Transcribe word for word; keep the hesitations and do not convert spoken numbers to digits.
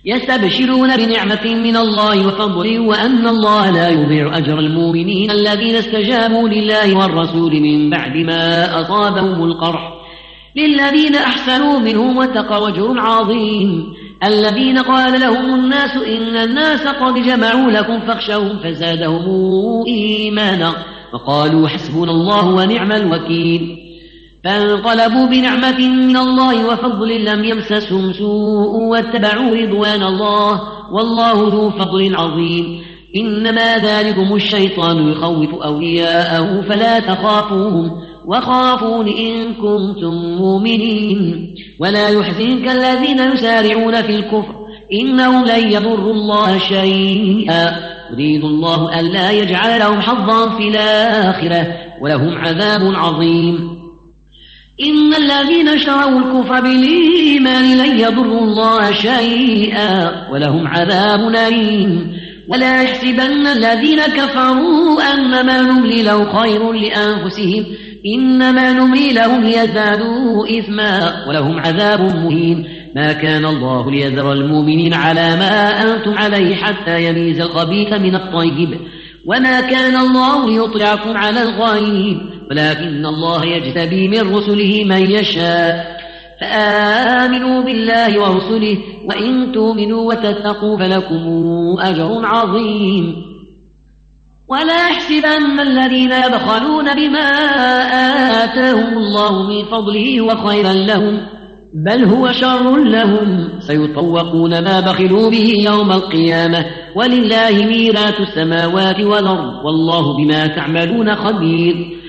يستبشرون بنعمة من الله وفضل وأن الله لا يضيع أجر المؤمنين الذين استجابوا لله والرسول من بعد ما أصابهم القرح للذين أحسنوا منهم واتقوا أجر عظيم الذين قال لهم الناس إن الناس قد جمعوا لكم فاخشوهم فزادهم إيمانا وقالوا حسبنا الله ونعم الوكيل فانقلبوا بنعمة من الله وفضل لم يمسسهم سوء واتبعوا رضوان الله والله ذو فضل عظيم إنما ذلكم الشيطان يخوف أولياءه فلا تخافوهم وخافون إن كنتم مؤمنين ولا يحزنك الذين يسارعون في الكفر إنهم لن يضروا الله شيئا يريد الله ألا يجعل لهم حظا في الآخرة ولهم عذاب عظيم إن الذين اشتروا الكفر بالإيمان لن يضروا الله شيئا ولهم عذاب أليم ولا يحسبن الذين كفروا أنما نملي له خير لأنفسهم إنما نملي لهم ليزدادوا إثما ولهم عذاب مهين ما كان الله ليذر المؤمنين على ما أنتم عليه حتى يميز الخبيث من الطيب وما كان الله ليطلعكم على الغيب ولكن الله يجتبي من رسله من يشاء فآمنوا بالله ورسله وإن تؤمنوا وتتقوا فلكم أجر عظيم ولا يحسبن الذين يبخلون بما آتاهم الله من فضله وخيرا لهم بل هو شر لهم سيطوقون ما بخلوا به يوم القيامة ولله ميراث السماوات والأرض والله بما تعملون خبير